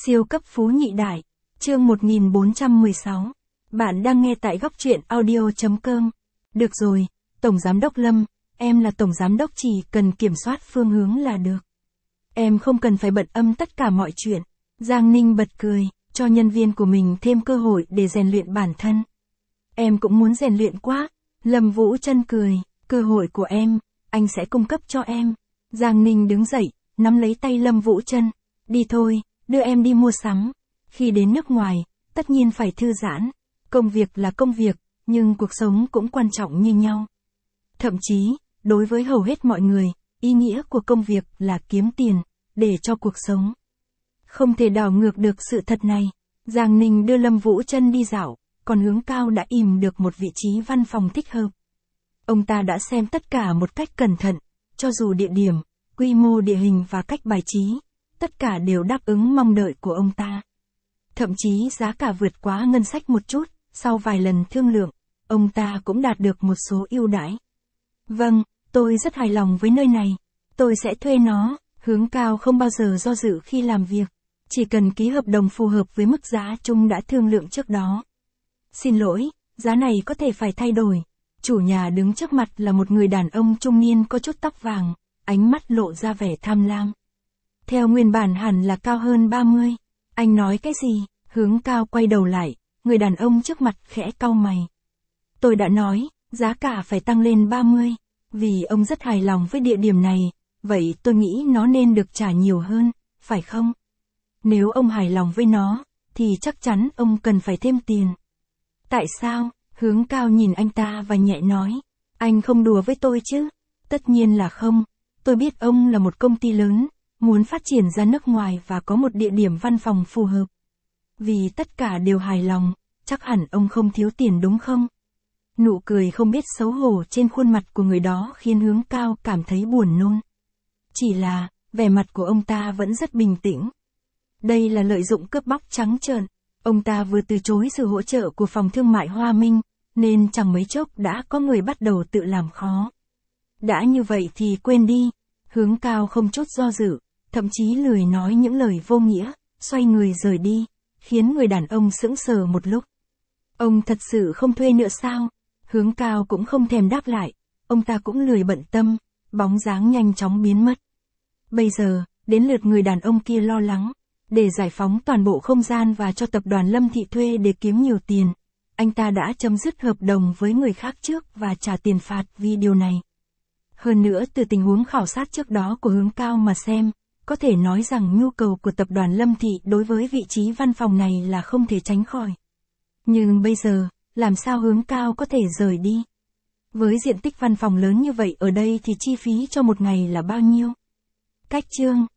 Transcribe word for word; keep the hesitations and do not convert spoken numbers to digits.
Siêu cấp phú nhị đại. Chương một nghìn bốn trăm mười sáu. Bạn đang nghe tại góc truyện audio chấm com. Được rồi, Tổng Giám đốc Lâm, em là Tổng Giám đốc chỉ cần kiểm soát phương hướng là được. Em không cần phải bận âm tất cả mọi chuyện. Giang Ninh bật cười, cho nhân viên của mình thêm cơ hội để rèn luyện bản thân. Em cũng muốn rèn luyện quá. Lâm Vũ Trân cười, cơ hội của em, anh sẽ cung cấp cho em. Giang Ninh đứng dậy, nắm lấy tay Lâm Vũ Trân. Đi thôi, đưa em đi mua sắm. Khi đến nước ngoài, tất nhiên phải thư giãn. Công việc là công việc, nhưng cuộc sống cũng quan trọng như nhau. Thậm chí, đối với hầu hết mọi người, ý nghĩa của công việc là kiếm tiền, để cho cuộc sống. Không thể đảo ngược được sự thật này. Giang Ninh đưa Lâm Vũ Trân đi dạo, còn Hướng Cao đã ìm được một vị trí văn phòng thích hợp. Ông ta đã xem tất cả một cách cẩn thận, cho dù địa điểm, quy mô địa hình và cách bài trí, tất cả đều đáp ứng mong đợi của ông ta. Thậm chí giá cả vượt quá ngân sách một chút, sau vài lần thương lượng, ông ta cũng đạt được một số ưu đãi. Vâng, tôi rất hài lòng với nơi này. Tôi sẽ thuê nó. Hướng Cao không bao giờ do dự khi làm việc. Chỉ cần ký hợp đồng phù hợp với mức giá chung đã thương lượng trước đó. Xin lỗi, giá này có thể phải thay đổi. Chủ nhà đứng trước mặt là một người đàn ông trung niên có chút tóc vàng, ánh mắt lộ ra vẻ tham lam. Theo nguyên bản hẳn là cao hơn ba mươi. Anh nói cái gì? Hướng Cao quay đầu lại, người đàn ông trước mặt khẽ cau mày. Tôi đã nói, giá cả phải tăng lên ba mươi. Vì ông rất hài lòng với địa điểm này, vậy tôi nghĩ nó nên được trả nhiều hơn, phải không? Nếu ông hài lòng với nó, thì chắc chắn ông cần phải thêm tiền. Tại sao? Hướng Cao nhìn anh ta và nhẹ nói. Anh không đùa với tôi chứ? Tất nhiên là không. Tôi biết ông là một công ty lớn, muốn phát triển ra nước ngoài và có một địa điểm văn phòng phù hợp. Vì tất cả đều hài lòng, chắc hẳn ông không thiếu tiền đúng không? Nụ cười không biết xấu hổ trên khuôn mặt của người đó khiến Hướng Cao cảm thấy buồn nôn. Chỉ là, vẻ mặt của ông ta vẫn rất bình tĩnh. Đây là lợi dụng cướp bóc trắng trợn. Ông ta vừa từ chối sự hỗ trợ của phòng thương mại Hoa Minh, nên chẳng mấy chốc đã có người bắt đầu tự làm khó. Đã như vậy thì quên đi. Hướng Cao không chút do dự, thậm chí lười nói những lời vô nghĩa, xoay người rời đi, khiến người đàn ông sững sờ một lúc. Ông thật sự không thuê nữa sao? Hướng Cao cũng không thèm đáp lại, ông ta cũng lười bận tâm, bóng dáng nhanh chóng biến mất. Bây giờ, đến lượt người đàn ông kia lo lắng, để giải phóng toàn bộ không gian và cho tập đoàn Lâm Thị thuê để kiếm nhiều tiền. Anh ta đã chấm dứt hợp đồng với người khác trước và trả tiền phạt vì điều này. Hơn nữa từ tình huống khảo sát trước đó của Hướng Cao mà xem, có thể nói rằng nhu cầu của tập đoàn Lâm Thị đối với vị trí văn phòng này là không thể tránh khỏi. Nhưng bây giờ, làm sao Hướng Cao có thể rời đi? Với diện tích văn phòng lớn như vậy ở đây thì chi phí cho một ngày là bao nhiêu? Cách chương